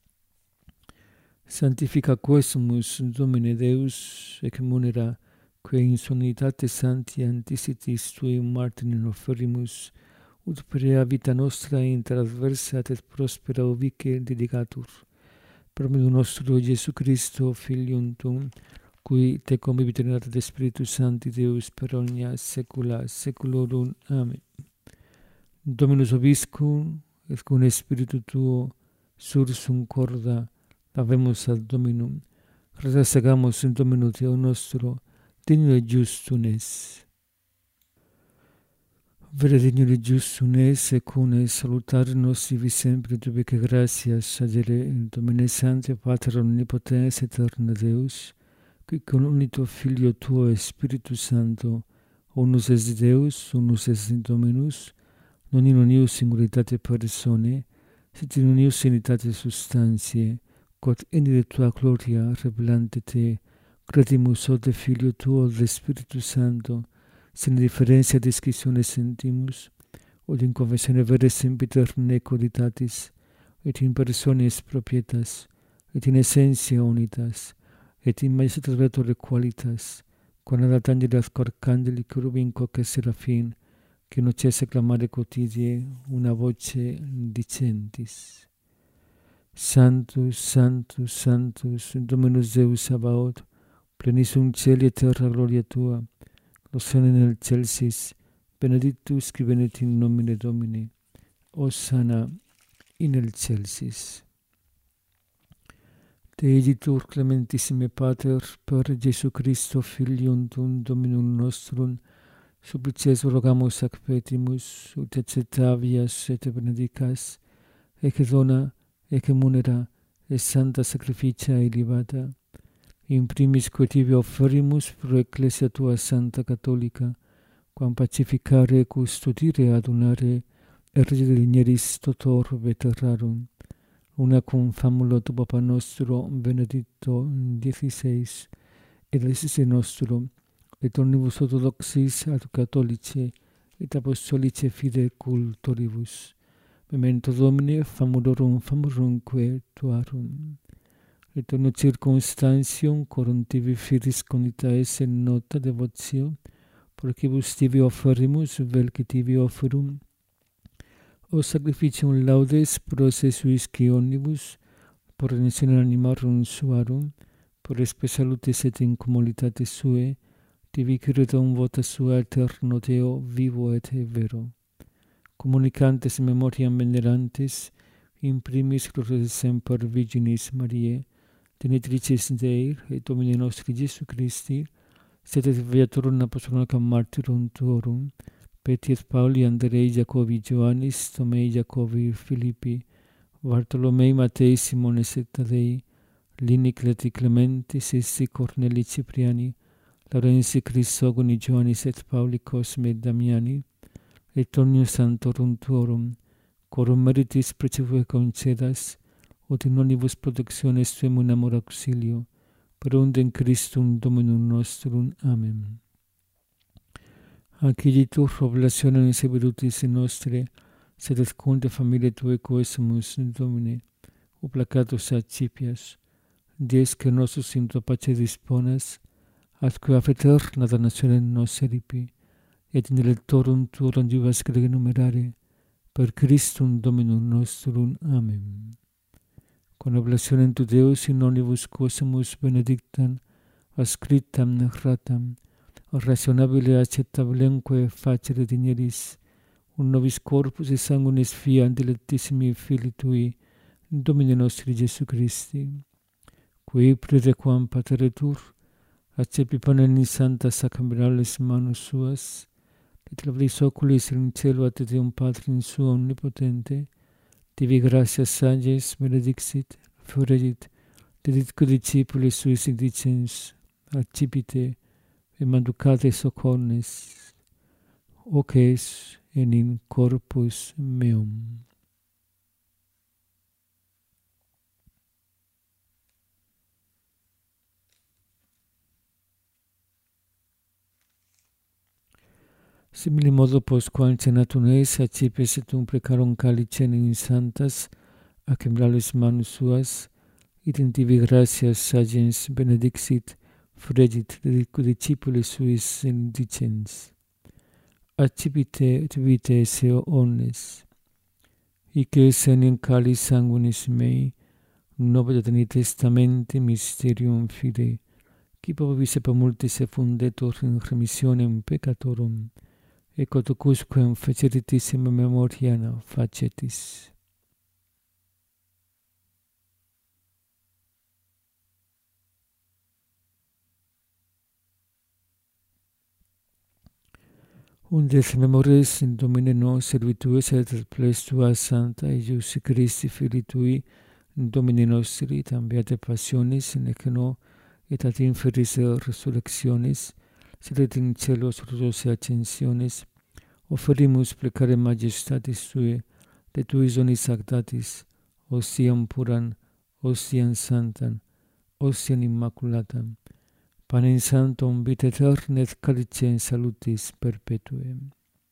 Sanctifica quesumus, Domine Deus, ec munera, quae in sonitate sancti anticitis tui martirim offerimus, ut perea vita nostra inter adversa et prospera ubique dedicatur. Per meum nostro Iesu Christo, Filium tuum, qui te convivit de Spiritus Sancti Deus per omnia saecula saeculorum. Amen. Dominus vobiscum, et cum Spiritu tuo, sursum corda, lavemus ad Dominum, resegamus in Domino Deo nostro, dignum et justum es. Vere dignum et justum es, et cum salutare nostri vi sempre dubique gratias agere in Domine Sancte, Pater omnipotens aeterna Deus, qui con unito Filio tuo et Spiritus Sancto, unus es Deus, unus es Dominus, non in unius singularitate personae, sed in unius unitate substantiae, quod in de tua gloria revelante te, credimus ode Filio tuo de Spiritus Sancto, sin differentia discissione sentimus, od in confessione vere sempiter neco ditatis, et in personis propietas, et in essentia unitas, et in majestate retore qualitas, quam ad angelis arcangeli cherubim quoque serafim, que non cesse clamare quotidie una voce dicentis. Sanctus, Sanctus, Sanctus, Dominus Deus Sabaoth, plenissum celi et terra gloria tua, Hosanna in excelsis, benedictus qui venit in nomine Domini, Hosanna in excelsis. Te editur clementissime Pater, per Iesu Christo Filium tuum Dominum nostrum, supplices rogamus ac petimus, ut accettavias et benedicas, ec dona, ec munera, et santa sacrificia elevata, in primis quae tibi offerimus pro ecclesia tua santa catholica, quam pacificare, custodire, adunare, et regere digneris totor veterarum, una cum famulo tu Papa nostro Benedicto diciseis, et Ecclesiae nostro, et omnibus orthodoxis ad catholice, et apostolice fide cultoribus. Memento Domine famulorum famurumque tuarum. Et ono circumstantium corum tibi firis condita esse nota devotio, procibus tibi offerimus, vel que tibi offerum, o sacrificium laudes pros Jesuisque omnibus, por redemptione animarum suarum, por espe salutis et incomoditate sue, tibi cretum vota sua eterno Deo vivo et vero. Communicantes memoriam venerantes, in primis glorias semper Virginis Mariae, Genitrices Dei et Domini nostri Iesu Christi, sed viatorum apostolorum martyrum tuorum, Petri et Pauli, Andrei, Jacobi, Ioannis, Tomei, Jacobi, Filippi, Bartolomei, Matei, Simones et Tadei, Lini, Cleti, Clementi, Sissi, Corneli, Cipriani, Laurensi, Crisogoni, Ioannis et Pauli, Cosme et Damiani, et omnium santorum tuorum, quorum meritis precevue concedas, ut in omnibus protectiones tuum in amor auxilio, per undem Christum Dominum nostrum. Amen. Acciditur oblationem severutis nostre, sed et conte familiae Tuae coesumus Domine, oplacatus accipias, dies que nostus in tua pace disponas, atque af eterna damnationem nos eripi, et in electorum tuorum juvas crege numerare, per Christum Dominum nostrum. Amen. Con oblationem tu Deus in omnibus coesumus benedictam, ascriptam narratam, rationabile acceptablemque facere digneris, un nobis corpus et sanguinis fia dilectissimi Filii Tui, Domine nostri Jesu Christi, qui prerequam pateretur, accepi panem in santa sacramentales manus suas, et labris oculis in cielo ad Deum Patrim suo omnipotente, tibi gratias sages benedixit, floregit, dedit discipuli suis dicens, accipite, et manducate socornes, oces en in corpus meum. Simili modo postquam cenatum eis, accipes et um precarum calicem in santas, accembrales manus suas, et in tibi gratias sagens benedixit, fregit dedit discipuli suis dicens, accipite et vitae esse omnes, hic es in calis sanguinis mei, nobis et testamenti mysterium fidei, qui popis et multis effundetur in remissionem peccatorum, et cotucusquem feceritissima memoriana facetis. Undes memores in Domine nos servitues et ples tua Santa Iesus Christi Filii Tui, Domine nostri, tam beate passionis, nec no, et ad inferis resurrectionis, sed et in celos rosa ascensionis, offerimus plecare majestatis Tui, de Tui sonis actatis, ostiam puram, ostiam santam, ostiam immaculatam, panem sanctum vitae aeterna et calicem salutis perpetuem.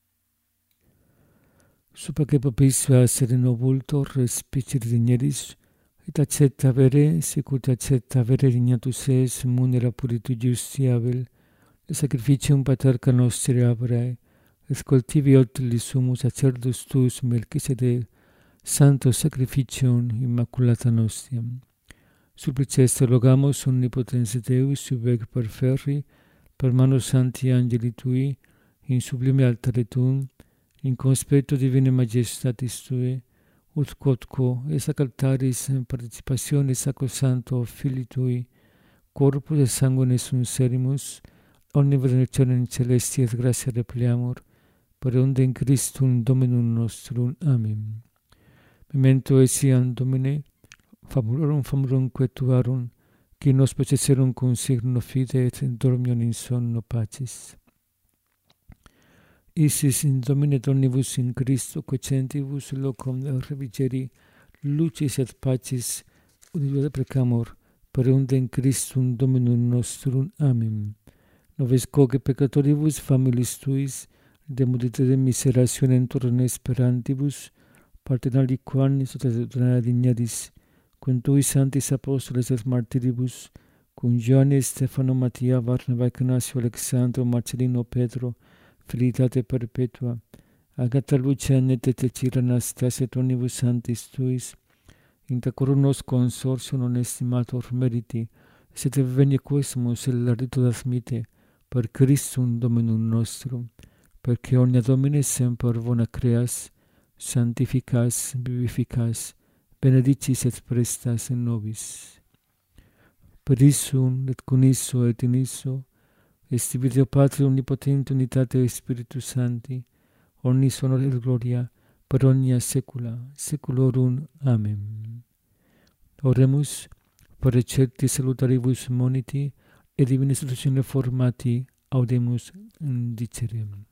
Supaque propitia sereno vultor respicit digneris, et accepta vere, sicut accepta vere dignatus es munera puritu justiavel, et sacrificium paterca nostri Abrae, et cultivi utilis sumus sacerdus tuus Melchisedec, santo sacrificium immaculata nostiam. Suppliceste rogamus omnipotens Deus, subvec perferri, per mano Sancti Angeli Tui, in sublime altare Tuum, in conspecto divine majestatis Tue, ut quodquo es ac altaris participatione sacrosanto Filii Tui, corpus et sanguinis sunt serimus, omni benedictionem celesti et gratia repliamur, per undem Christum Dominum nostrum. Amen. Memento etiam Domine, famulorum famulumque Tuarum, qui nos processerum cum signo fide et dormium in sonno pacis. Isis in Domine omnibus in Christo quocentibus locum revigeri, lucis et pacis, unitate precamur, per undem Christum Dominum nostrum. Amen. Noves coque peccatoribus familis Tuis, de multitude miserationem turne esperantibus, partenali quam soterra dignaris, cum Tui sanctis apostoles et martiribus, cum Ioannes, Stefano, Mattia, Barnaba, Ignacio, Alexandro, Marcellino, Pedro, Felicitate perpetua, Agata, Lucia, Netete, Cira, Anastasia, et omnibus sanctis Tuis, intacorum nos consortio non estimator meriti, sed venie quesumus el rito admite, per Christum Dominum nostrum, perque omnia Domine semper bona creas, sanctificas, vivificas, benedicis et prestas in nobis. Per issum et con isso et in isso, Esti Deo Patri omnipotente, unitate Spiritus Sancti, omnis honor et gloria, per omnia saecula saeculorum. Amen. Oremus, per recepti salutaribus moniti, et divina institutione formati, audemus dicerem.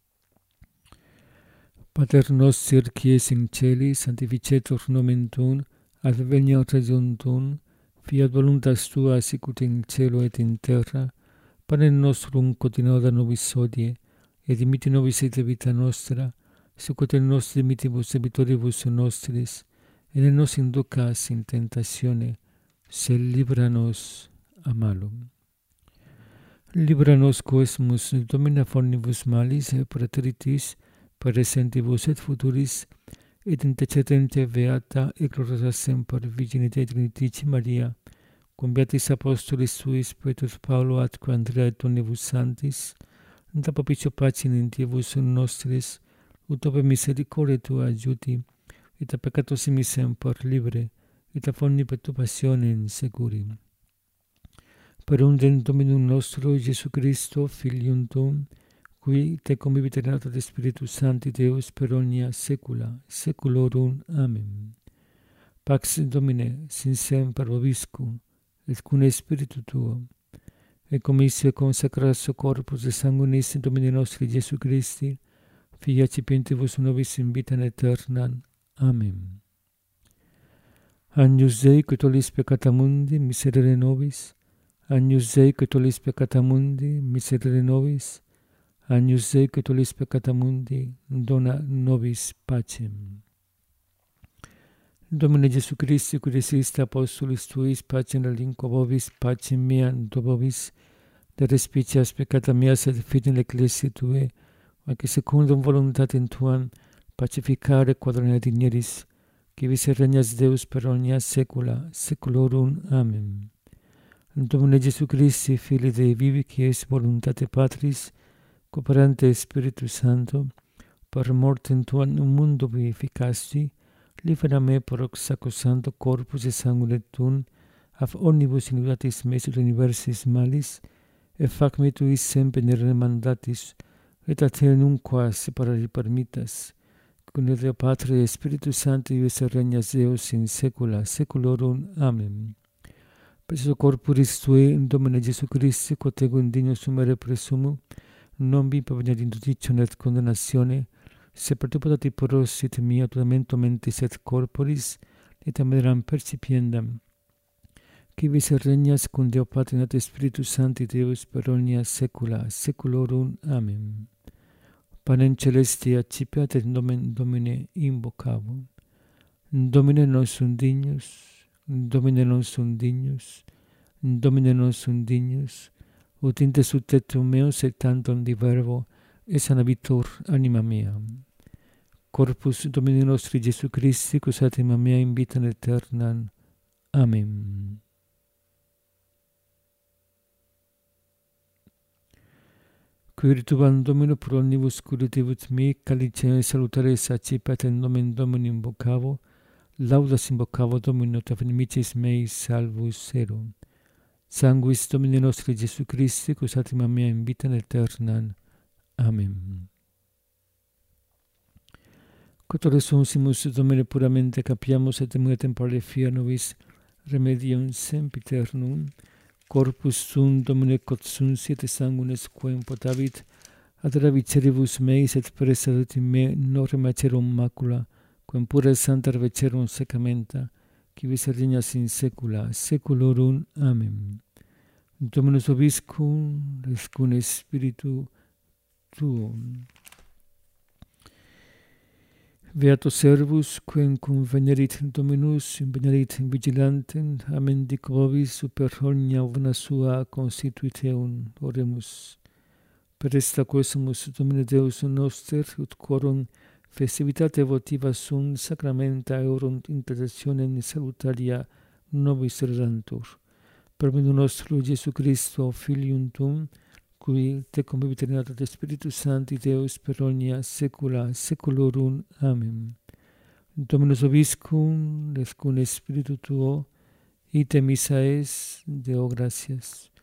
Pater noster, qui es in celi, sanctificetur nomen tuum, adveniat regnum tuum, fiat voluntas tua sicut in cielo et in terra. Panem nostrum quotidianum da nobis hodie, et dimitte nobis et debita nostra, sicut et nos dimittimus debitoribus nostris, et ne nos inducas in tentatione, sed libera nos a malum. Libera nos quoesmus Domine omnibus malis, et praeteritis, presentibus et futuris, et intercedente beata et gloriosa semper Virgine Dei Trinifici Maria, cum beatis apostolis suis Petrus Paulo atque Andrea et omnibus sanctis, da propicio pacem in Dievus nostris, ut ope misericordiae tua adjuti, et a peccatos emis semper libre, et a omni perturbationem securi. Per undem Dominum nostro, Iesu Christo, Filium tuum, qui te convivit in unitate Spiritus Sancti Deus per omnia saecula saeculorum. Amen. Pax Domine, sin semper vobiscum, et cum spiritu tuo, et commissio consacratio corpus et sanguinis Domini nostri Iesu Christi, Filii accipientibus nobis in vitam aeternam. Amen. Agnus Dei, qui tollis peccata mundi, miserere nobis. Agnus Dei, qui tollis peccata mundi, miserere nobis. Agnus Dei, qui tollis peccata mundi, dona nobis pacem. Domine Iesu Christi, qui desiste apostolis tuis, pacem relinquo vobis, pacem meam do vobis, de respicias peccata meas et fidem ecclesiae tuae, anque secundum voluntatem tuam, pacificare quadrone digneris, qui vis regnas Deus per omnia saecula saeculorum. Amen. Domine Iesu Christi, Filii Dei vivi, qui es voluntate Patris, cooperante Spiritus Sancto, per mortem tuam in mundo vivificasti, libera me per sacrosancto corpus et sanguine tuum, af omnibus iniquitatis meis et universis malis, et fac me tuis semper nere mandatis, et a te nunquam separare permittas, cum Deo Patri et Spiritus Sancti vis regnas Deus in saecula saeculorum. Amen. Per so corporis tuae, in Domine Iesu Christi, quod ego indigno sumere presumo, non vi proveniat in judicium et condemnatione, se per tu potati prosit mia totalmente mentis et corporis, et ameram percipiendam, qui vis regnas cum Deo Patri et Spiritus Sancti Deus per omnia saecula saeculorum. Amen. Panem celesti accipiat et nomen Domine invocavo. Domine non sum dignus, Domine non sum dignus, Domine non sum dignus, ut inte subtectum meus et tantum di verbo, et sanabitur anima mea. Corpus Domini nostri Iesu Christi, quos anima mea in vitam aeternam. Amen. Quirituam Domino pro omnibus curritibus mi, calicem salutares accipiat in nomen Domini invocavo, laudas invocavo Domino ta inimicis meis salvus ero. Sanguis Domini nostri Iesu Christi, quos anima mea in vitam aeternam. Amen. Quod resursimus Domine puramente capiamus et emula temporale fiat nobis remedium sempiternum, corpus tuum Domine quod sunsit et sanguinis quem potavit, ad raviceribus meis et preservat in me non macerum macula, quem pura santa revecerum secamenta, qui vis regnas in saecula saeculorum. Amen. Dominus vobiscum, et cum spiritu tuum. Beatus servus, quem cum venerit Dominus, venerit vigilantem, amen dic vobis super omnia bona sua constituiteum. Oremus. Per esta quesumus Domine Deus noster, ut quorum festivitate votiva sunt sacramenta eorum intercessionem salutaria nobis redantur. Per menu nostro Iesu Christo, Filium tuum, qui te convivit in unitate Spiritus Sancti Deus per omnia saecula saeculorum. Amen. Dominus vobiscum, et cum spiritu tuo, ite missa es, Deo gratias.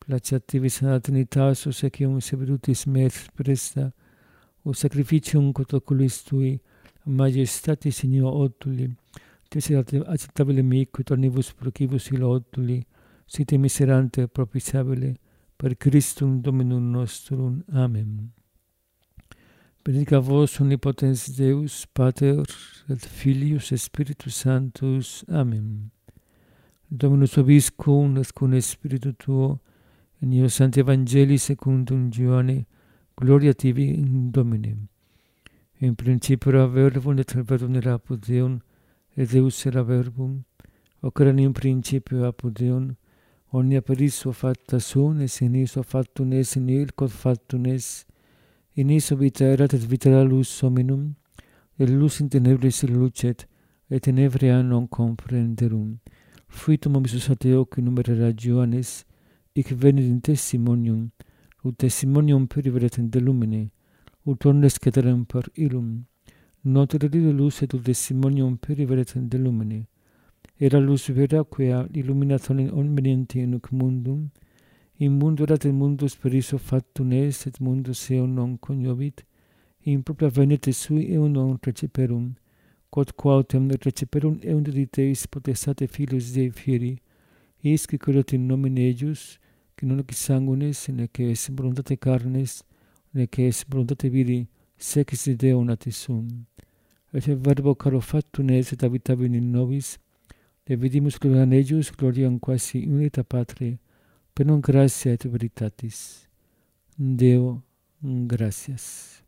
placiativis ad Trinitas ossequium severutis me presta, o sacrificium quod oculis tui, majestatis inio otuli, tes acceptabile mi, quid omnibus procibus ilo otuli, site miserante propitiabile, per Christum Dominum nostrum. Amen. Benedica vos omnipotens Deus, Pater, et Filius, et Spiritus Sanctus. Amen. Dominus vobiscum, et cum Spiritu tuo, in io Sancti Evangelii secundum Ioanne, gloria tibi in Domine. In principio era verbum, et verbum era apud Deum, et Deus era verbum, hoc erat in principio apud Deum, omnia per issue facta sunt, et in issue factum est, in il quod factum est, in issue vita erat, et vita era lux hominum, et lux in tenebris lucet, et tenebria non comprenderum. Fuitum omissus ad hoc in numere Ioannes, hic venit in testimonium, ut testimonium periveret in de lumine, ut omnes ceterem per illum. Notere de lux et ut testimonium periveret in de lumine. Era lux vera quia illuminat omnienti in hoc mundum, in mundo erat et mundus per issue factum est, et mundus eum non coniovit, in propria venite sui eum non receperum, quod quautem receperum eum dediteis potestate Filius Dei fieri, isque credet in nomine eius, qui non est sanguinis, nec est voluntate carnes, nec est voluntate viri, sex Deo natis sum. Et verbo caro factum est, et habitabit in nobis, et vidimus gloriam eius, gloriam quasi unita Patri, per non gratia et veritatis. Deo, gratias.